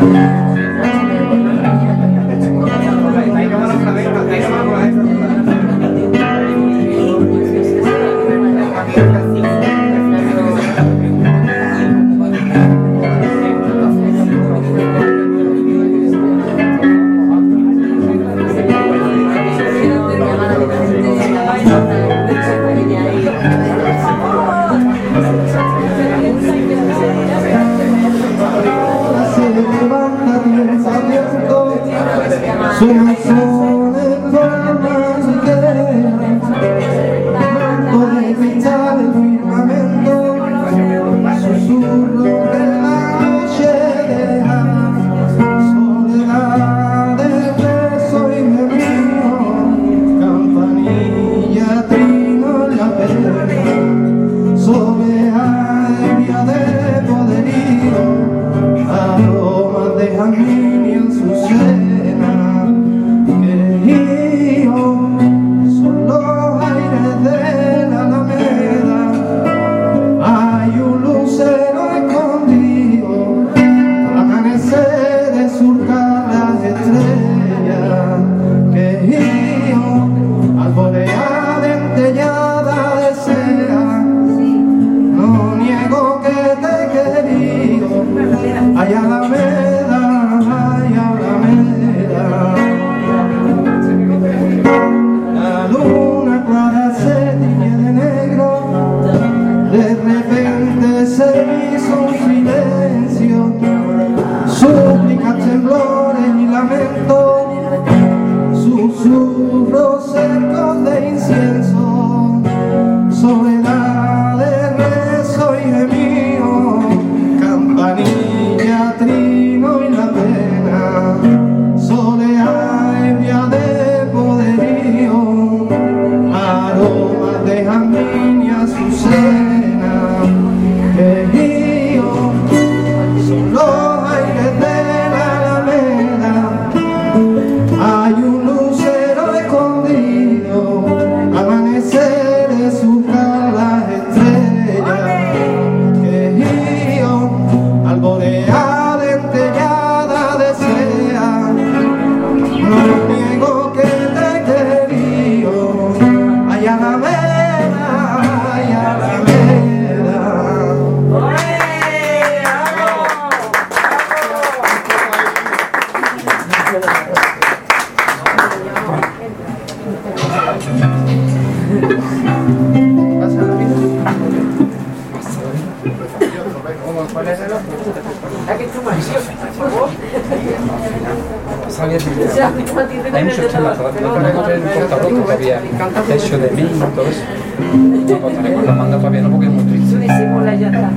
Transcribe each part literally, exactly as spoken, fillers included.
Hay muchos temas, no tenemos el portarroto todavía, hecho de mí y todo eso. No, pues tenemos la manda todavía no porque es muy triste. Tú decimos la llanta.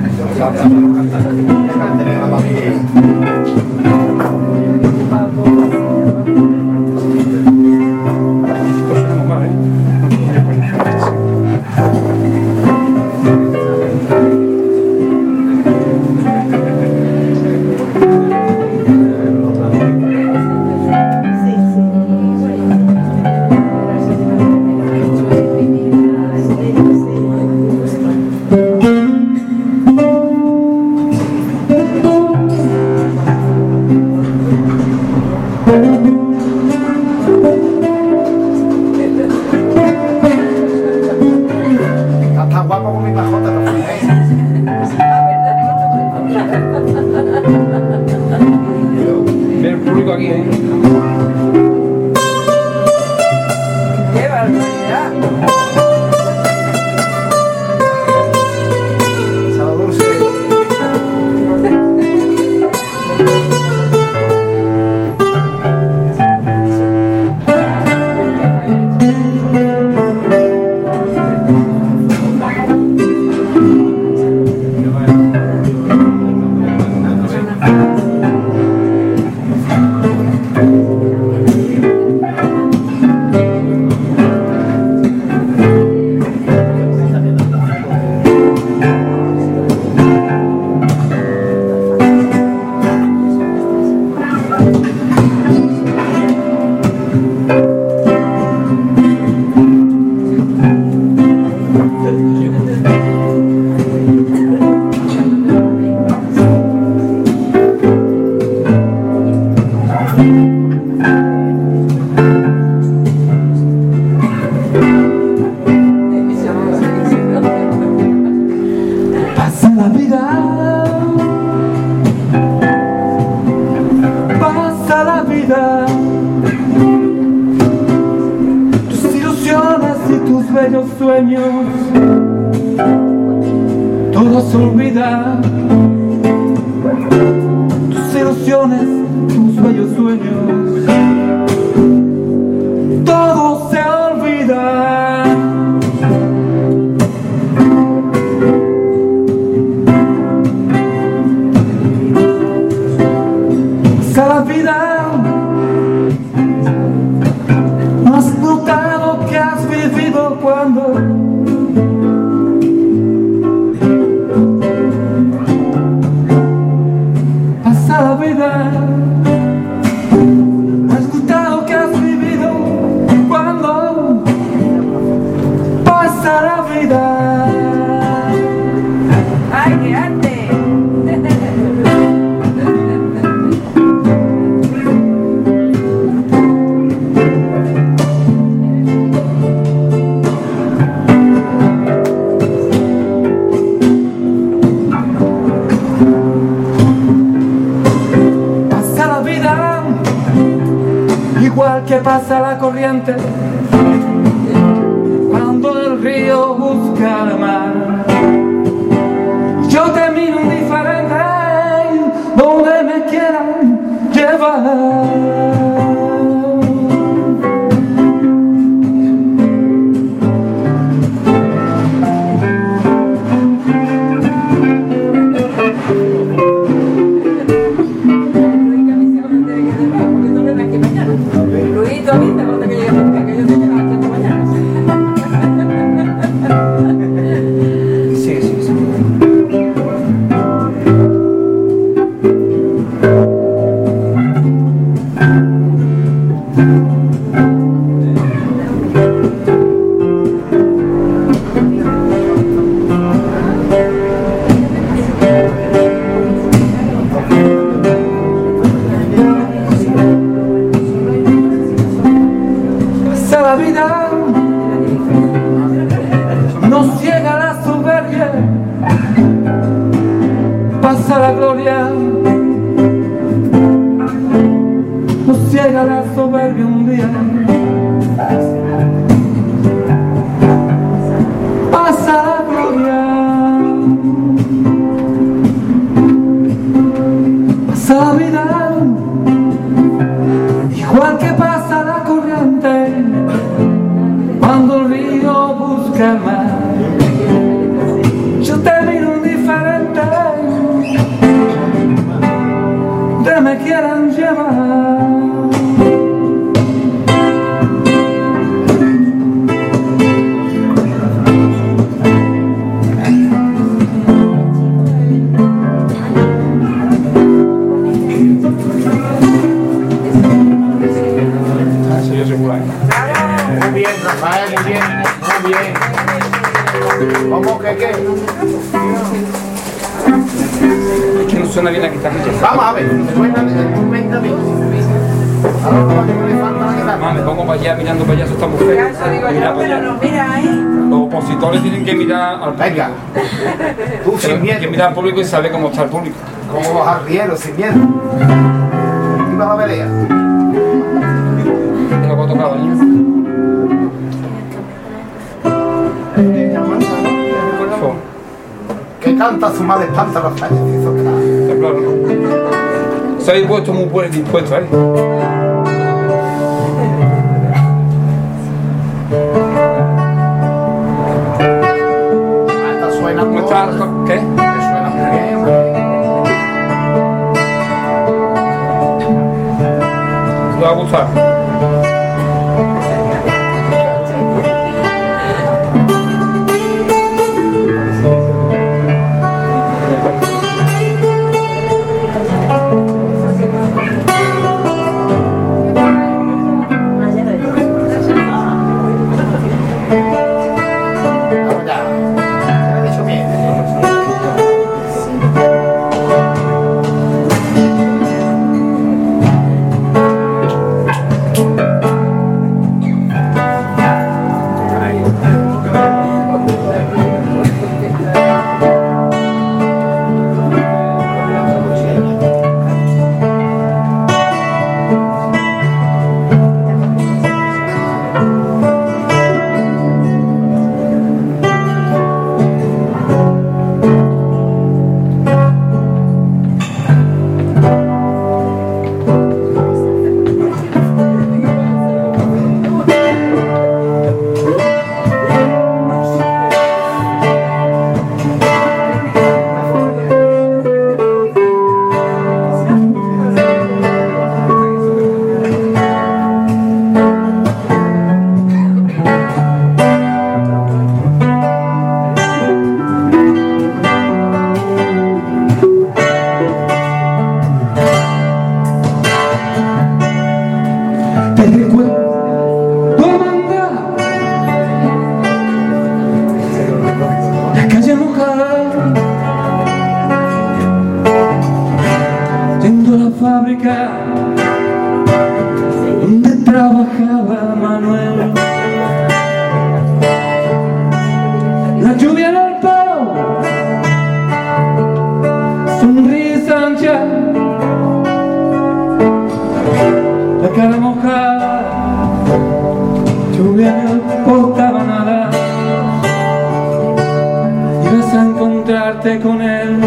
vida, tus ilusiones, tus bellos sueños, todo se olvida. Pasa la vida, no has notado que has vivido cuando pasa la vida. No has notado que has vivido cuando pasa la vida. ¡Ay, qué arte! Igual que pasa la corriente cuando el río busca el mar. Yo te miro indiferente donde me quieran llevar. La vida nos ciega la soberbia, pasa la gloria, nos ciega la soberbia un día, pasa la gloria, pasa la vida, igual que pasa la corriente cuando el río busca el mar. Yo te miro indiferente, te me quieran llevar. Muy bien, Rafael, muy bien, muy bien. ¿Cómo que qué? Es que no suena bien la guitarra. Vamos a ver, cuéntame, cuéntame. Mamá, me pongo para allá mirando para allá, eso está muy feo. Mira para allá. Mira ahí. Los opositores tienen que mirar al público. Venga, tú sin Tienen que miedo, mirar al público y saber cómo está el público. como los arrieros, sin miedo. Viva la pelea. Es lo que ha tocado, niño. Que canta su madre espanta los años. Está claro, ¿no? Se habéis puesto muy buen dispuesto, ¿eh? Esta suena ¿Cómo está? ¿Qué? Que suena muy bien. ¿Te va a gustar? yendo a la fábrica donde trabajaba Manuel. La lluvia en el pelo, sonrisa ancha, la cara mojada, lluvia no importaba nada. Ibas a encontrarte con él.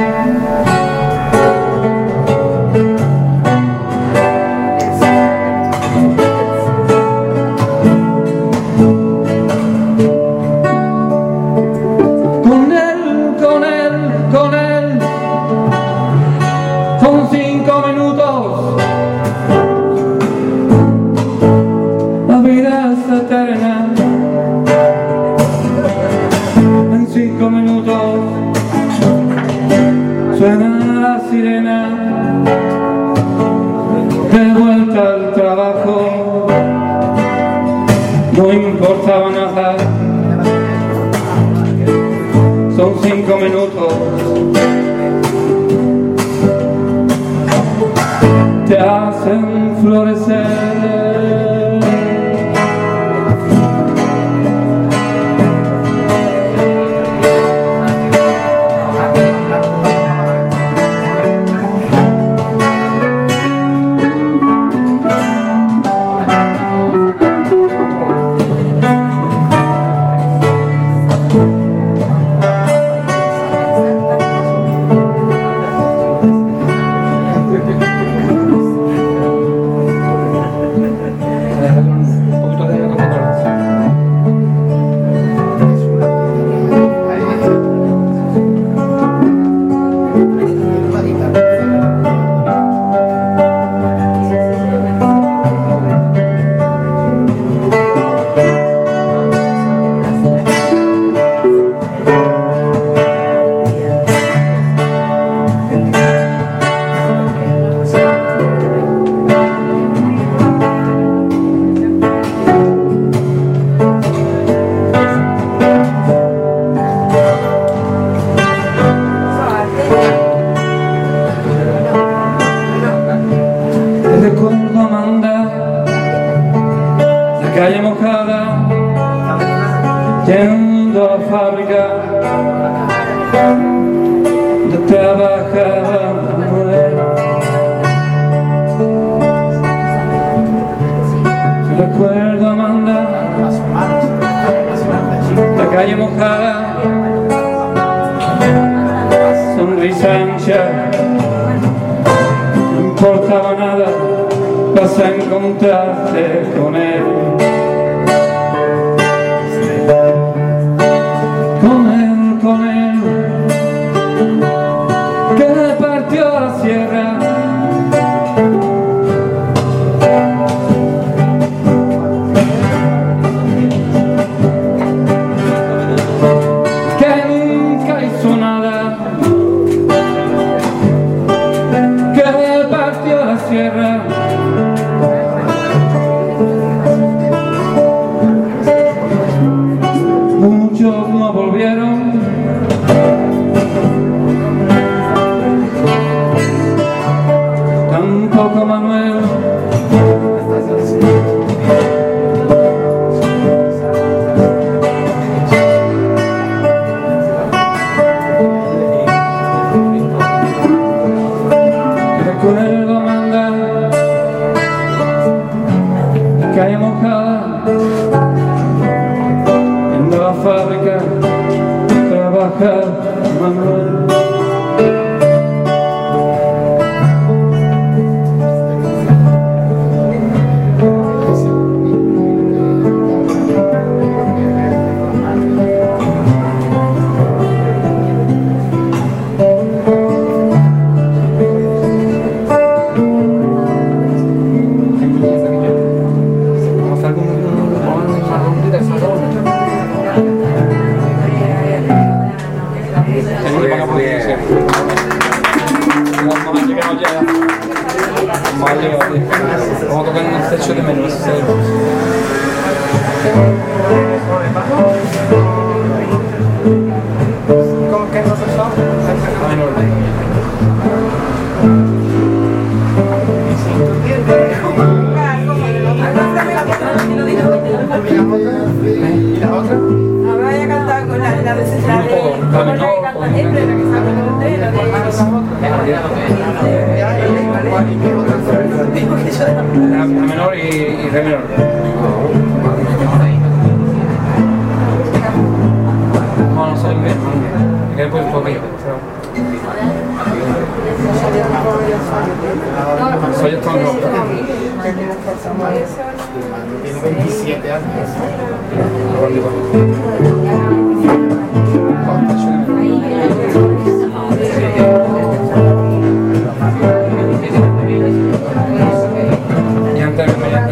Con él, con él, con él, son cinco minutos. La vida es eterna. En cinco minutos suena la sirena de vuelta al trabajo. No importaba nada. Son cinco minutos. Te hacen florecer. Recuerdo a Amanda, la calle mojada, yendo a la fábrica donde trabajaba Manuel. Recuerdo a Amanda, la calle mojada, sonrisa ancha, no importaba nada. Vas a encontrarte con él. Con él, con él, que partió a la sierra. Que nunca hizo nada. Que partió a la sierra. Muchos no volvieron. Tampoco Manuel. Recuerdo a Amanda, la calle mojada, en la fábrica trabaja Manuel. Vamos a tocar en el techo de menú. ¿Cómo que no se sabe? La menor y, y re menor. No, no soy bien. Me quedé por un poquito. Soy el tono. Tiene veintisiete años. Y antes de me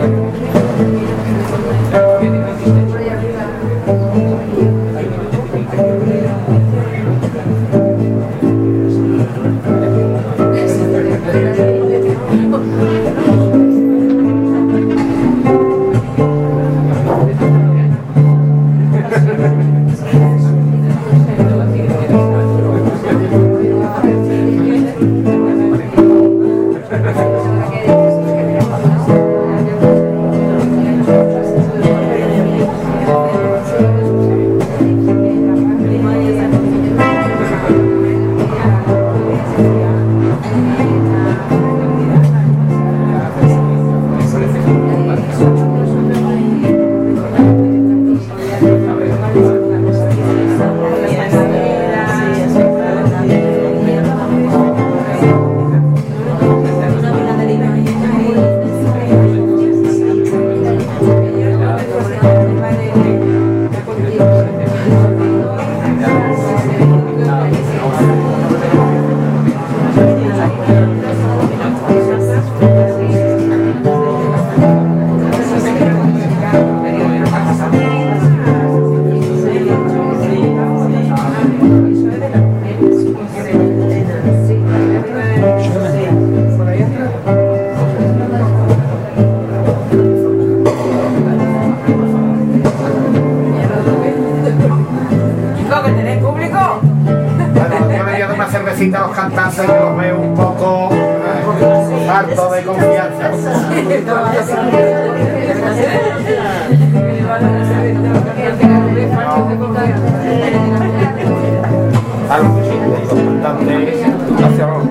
A los cantantes que los veo un poco eh, hartos de confianza. A los cantantes hacia abajo.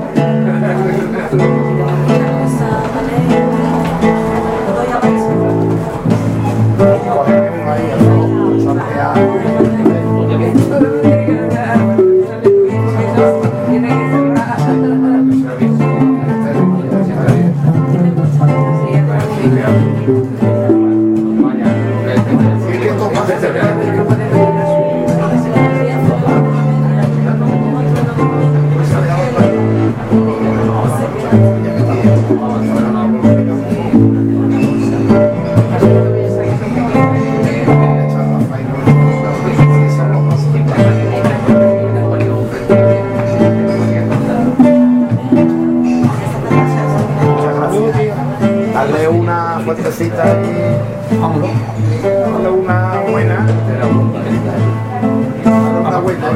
Darle una fuertecita y darle una buena. Una buena.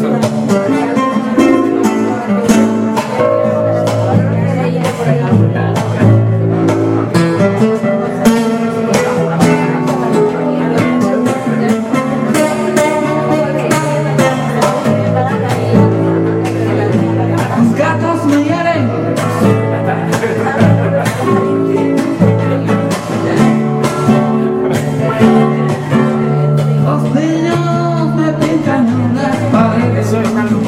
Los niños me pintan en las paredes.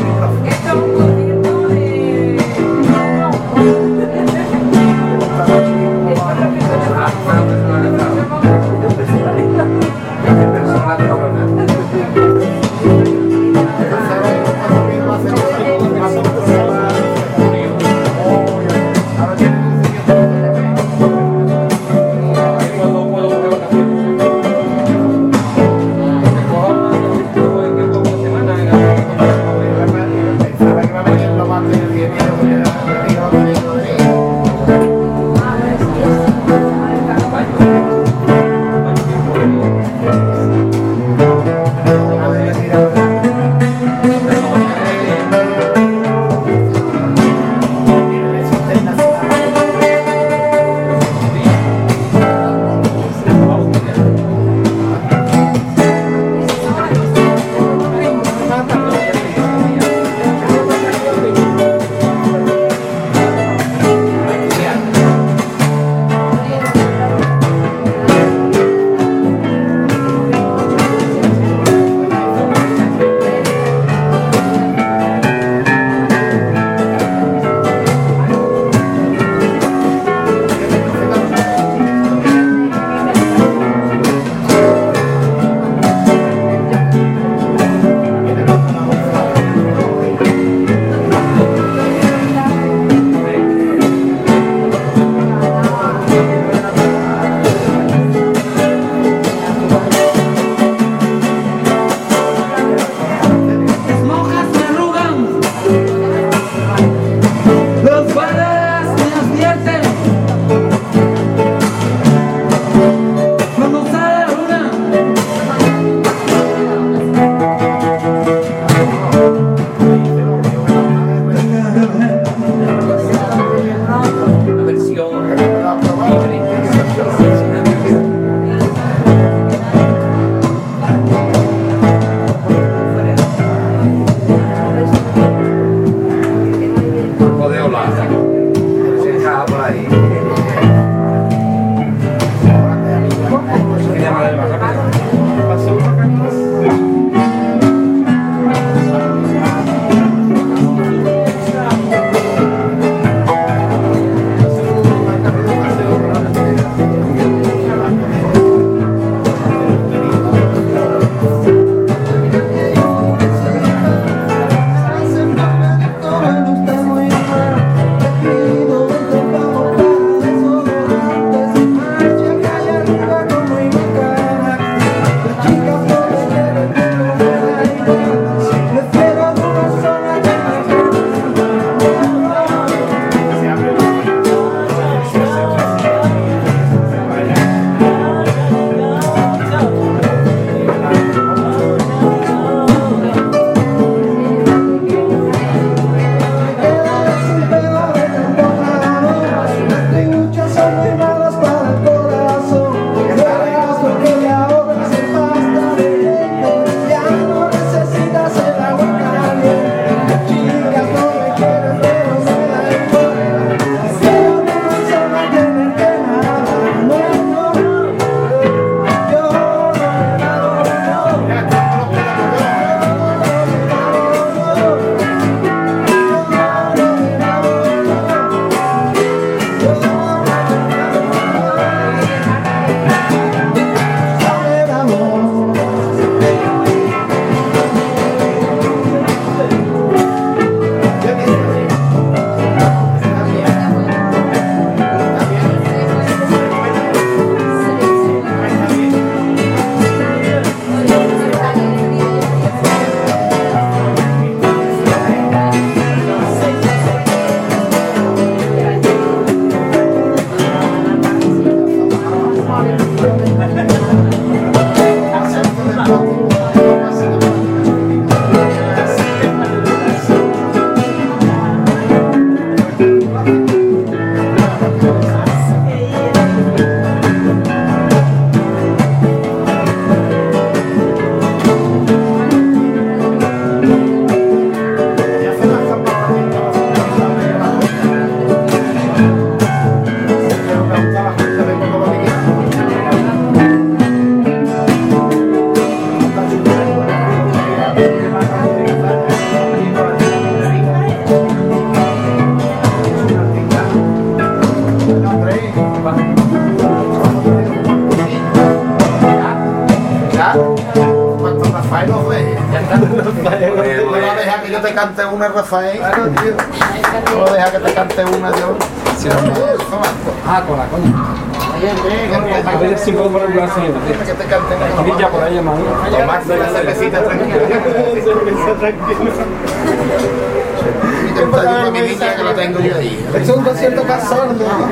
dejar que yo te cante una, Rafael? ¿Puedo dejar que te cante una yo? Sí, no. Ah, con la coña. A veces sí puedo poner una señora. Que te cante una. Aquí ya por ahí, hermano. Tomarse la cervecita tranquila. Cerveza tranquila. Y te ayuda a mi niña que la tengo yo ahí. Es un concierto casado.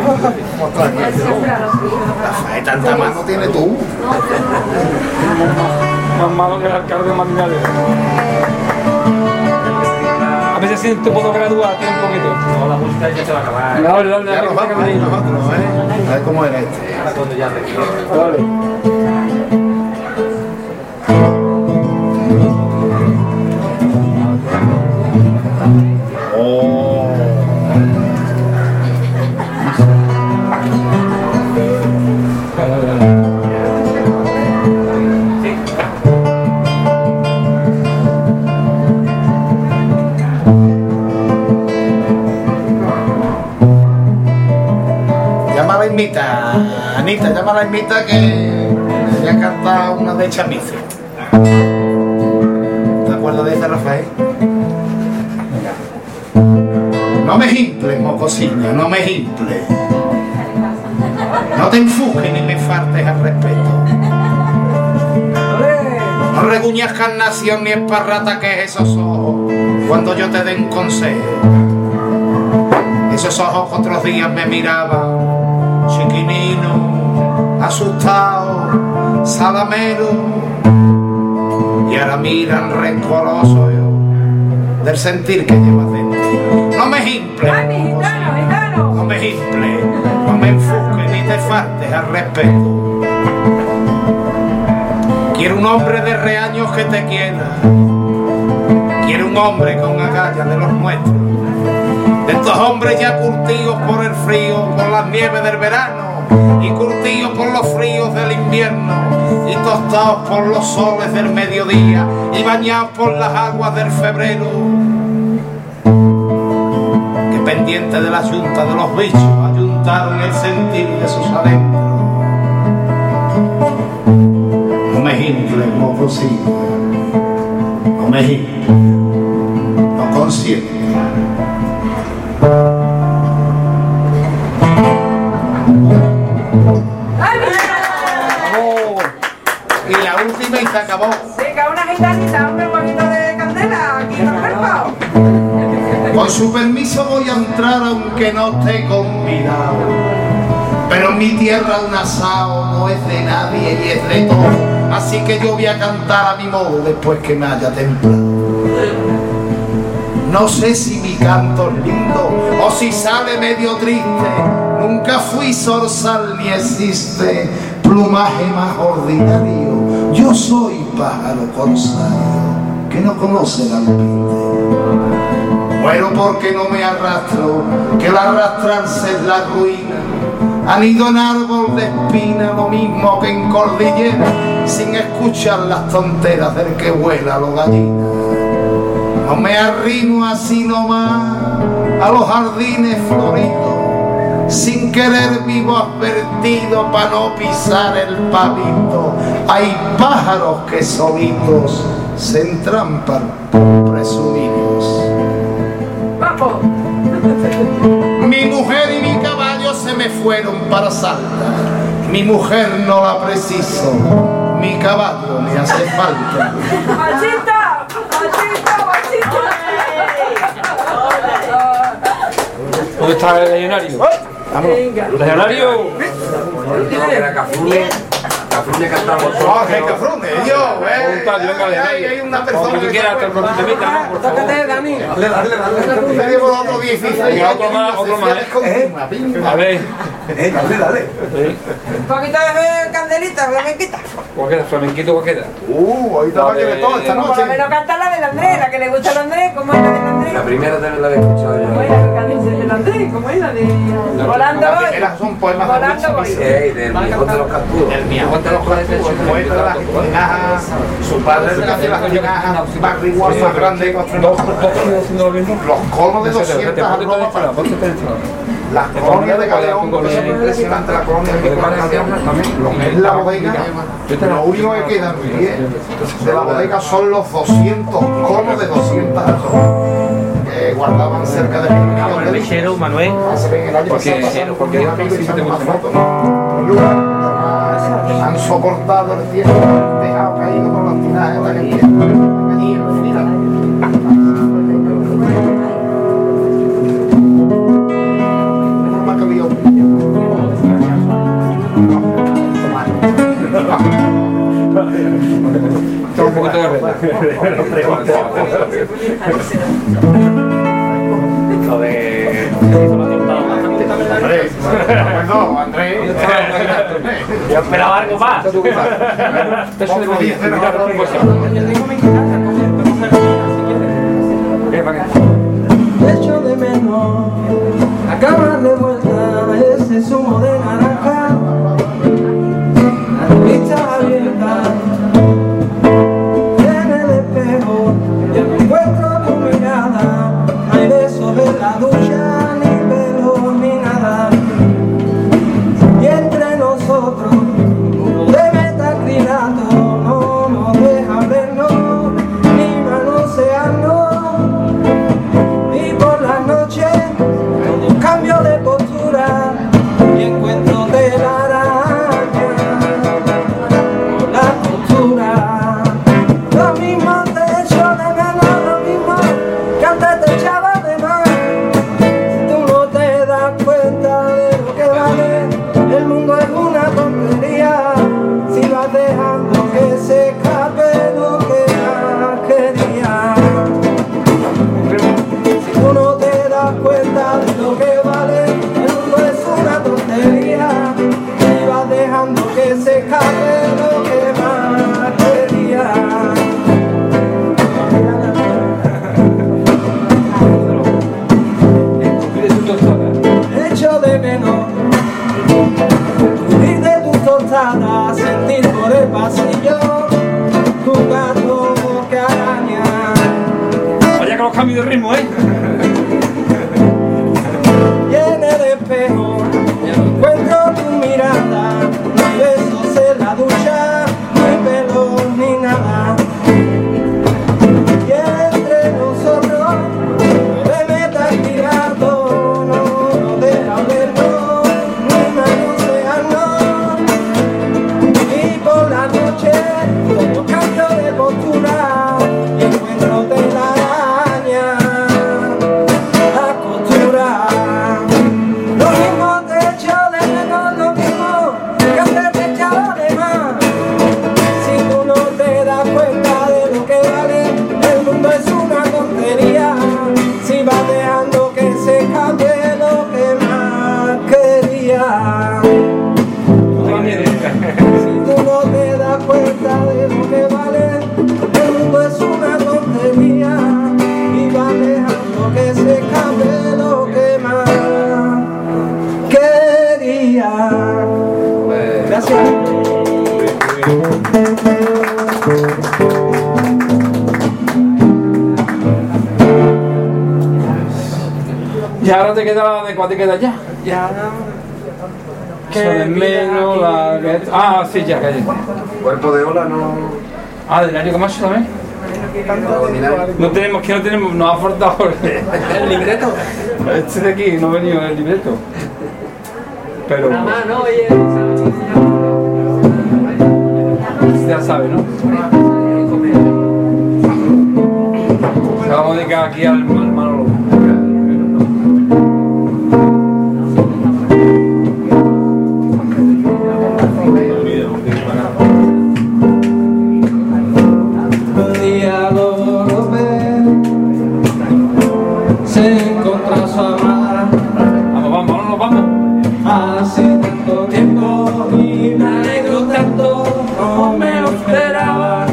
Rafael, tanta mano tiene tú. Más malo que el alcalde de Matinales. A veces sí te puedo graduar, tío, un poquito. No, la música ya se va a acabar. Dale, dale, Ya dale. nos vamos ahí nosotros, ¿eh? A ver cómo era este. Ahora cuando ya te quiero. Dale. Oh. Llama a la Inmita, Anita, llama a la Inmita que le ha cantado una de Chamizo. ¿Te acuerdas de esa, Rafael? No me gimples, mocosilla, no me gimples. No te enfujes ni me faltes al respeto. No reguñas carnación ni esparrata que es esos ojos cuando yo te dé un consejo. Esos ojos que otros días me miraban, chiquinino, asustado, salamero, y ahora miran rencoroso yo del sentir que llevas dentro. No me gimples, no me gimples, no me enfoques ni te faltes al respeto. Quiero un hombre de reaños que te quiera, quiero un hombre con agallas de los nuestros, de estos hombres ya curtidos por el frío, por las nieves del verano, y curtidos por los fríos del invierno, y tostados por los soles del mediodía, y bañados por las aguas del febrero, que pendiente de la yunta de los bichos ayuntaron el sentir de sus adentros. No me gimples, mocosilla, no me gimples, no consiento. Y la última y se acabó. Venga, una gitanita, hombre, un poquito de candela, aquí en los cuerpos. Con su permiso voy a entrar aunque no esté convidado. Pero en mi tierra un asado no es de nadie y es de todo. Así que yo voy a cantar a mi modo después que me haya templado. No sé si mi canto es lindo o si sale medio triste. Nunca fui zorzal ni existe plumaje más ordinario. Yo soy pájaro corsario que no conoce el alpiste. Muero porque no me arrastro, que el arrastrarse es la ruina. Anido en árbol de espina, lo mismo que en cordillera, sin escuchar las tonteras del que vuela a los gallinas. No me arrimo así nomás a los jardines floridos, sin querer vivo advertido pa' no pisar el pavito. Hay pájaros que solitos se entrampan por presumidos. Vamos. Mi mujer y mi caballo se me fueron para Salta. Mi mujer no la preciso, mi caballo me hace falta. ¡Machita! ¡Machita! ¡Machita! ¿Dónde está el legionario? Venga. ¡Legionario! Era Cafrune. Cafrune cantamos. Jorge Cafrune, yo, eh. Voluntario, venga, Hay, legionario. hay una Como persona tú que quieras, te lo permitas, por favor. Tócate, Dani. Dale, dale, dale. tenemos otro dieciséis Venga, años otro más, y otro más, sociales continuas, pinga. A ver, Eh, dale, dale. Un poquito de candelita, flamenquita. ¿cuál queda? ¿Flamenquito cuál queda? Uh, ahorita va a querer todo esta Por lo noche. menos canta la del Andrés, la que le gusta al Andrés. ¿Cómo es la del Andrés? La primera también la había escuchado ¿Cómo es yo. la que canta el irlandés, ¿cómo es la de Volando Las Voy? primeras son poemas de Volando Wilson Voy. Sí, del viejón de los canturos. El viejón de los canturos, el poeta de las espinajas, su padre le hace las espinajas más igual, más grande que otros. ¿Dos dos haciendo lo mismo? Los conos de doscientas arrobas para las colonias de Galeón, porque es muy impresionante la colonia de Galeón. Es la bodega, lo único que queda de la bodega son los doscientos conos de doscientas arrobas que guardaban cerca de mil millones de Lechero, Manuel. Porque, porque han soportado el tiempo, han dejado caído por los tinajes de la gente. Tengo un poquito de regla. Lo de... Andrés, perdón, Andrés. Yo esperaba algo más. Eso de Como dice la mirar otra un poco. Yo tengo mi guitarra, coge, si quieres. Eh, para qué. Echo de menos acabar de vuelta ese zumo de naranja, la vista abierta en el espejo, ya no encuentro tu mirada, no hay besos en la ducha, ni pelo ni nada, y entre nosotros uno debe estar gritando, no nos deja vernos ni manosearnos. Y por las noches todo cambio de postura y encuentro telaraña por la costura. Lo mismo te echo de menos, lo mismo que antes te echaba de más. Si tú no te das cuenta de lo que vale, el mundo es una tontería. Si vas dejando que se escape lo que más quería. Si tú no te das cuenta de lo que vale, el mundo es una tontería. Y vas dejando que se escape lo que más quería. Echo de menos huir de tus tostadas, sentir por el pasillo tu gato que araña. Vaya con los cambios de ritmo, ¿eh? Y en el espejo encuentro tu mirada, no hay besos en la ducha, ni pelo ni nada. Y entre nosotros no te metas tirando, no nos deja vernos, ni manosearnos. Y por la noche todo cambio de postura y encuentro telaraña. La costura, lo mismo te echo de menos, lo mismo que antes te echaba de más. Si tú no te das cuenta de lo que vale, el mundo es una tontería. Si vas dejando que se cambie lo que más quería. Si tú no te das cuenta de lo que vale, el mundo es una tontería. Y vas dejando que se cambie lo que más quería. Gracias. Y ahora te queda la de cuál te queda ya. Ya, Eso de menos, la que... Ah, sí, ya, calle. Cuerpo de ola no. Ah, de Hilario Camacho también. No tenemos, que no tenemos, nos ha faltado el libreto. Este de aquí no ha venido el libreto. Pero no, oye, ya sabe, ¿no? Se vamos a dedicar aquí al Manolo. Un día lo ve, se encontró a su amada. Vamos, vamos, vámonos, vamos. Hace tanto tiempo y me alegro tanto, no me lo esperaba.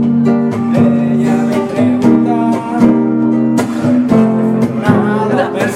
Ella me pregunta, nada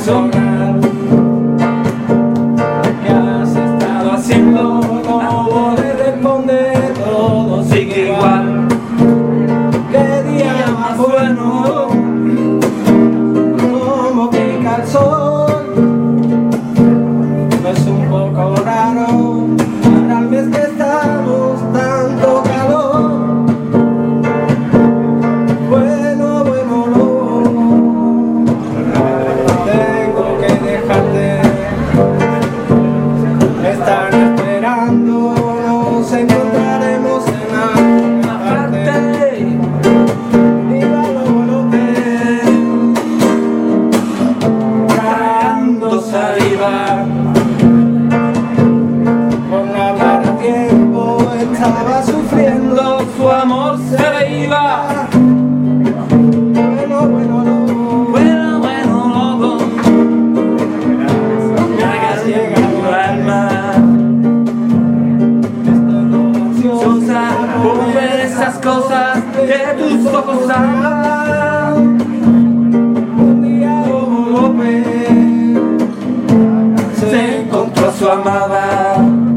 amada.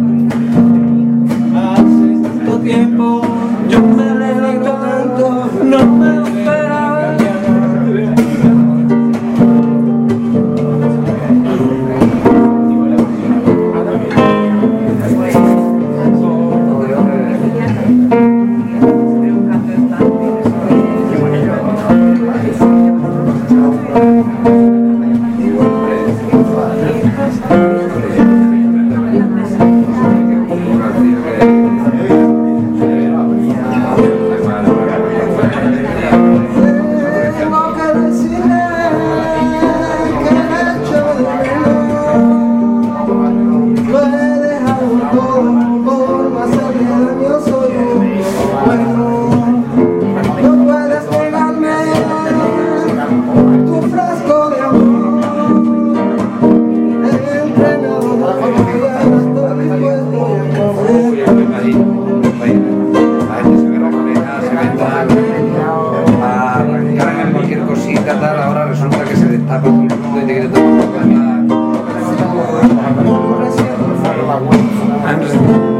Hace tanto tiempo yo me levanto tanto, no me lo esperaba. Ahora resulta que se destapa todo el mundo y te quiere tomar la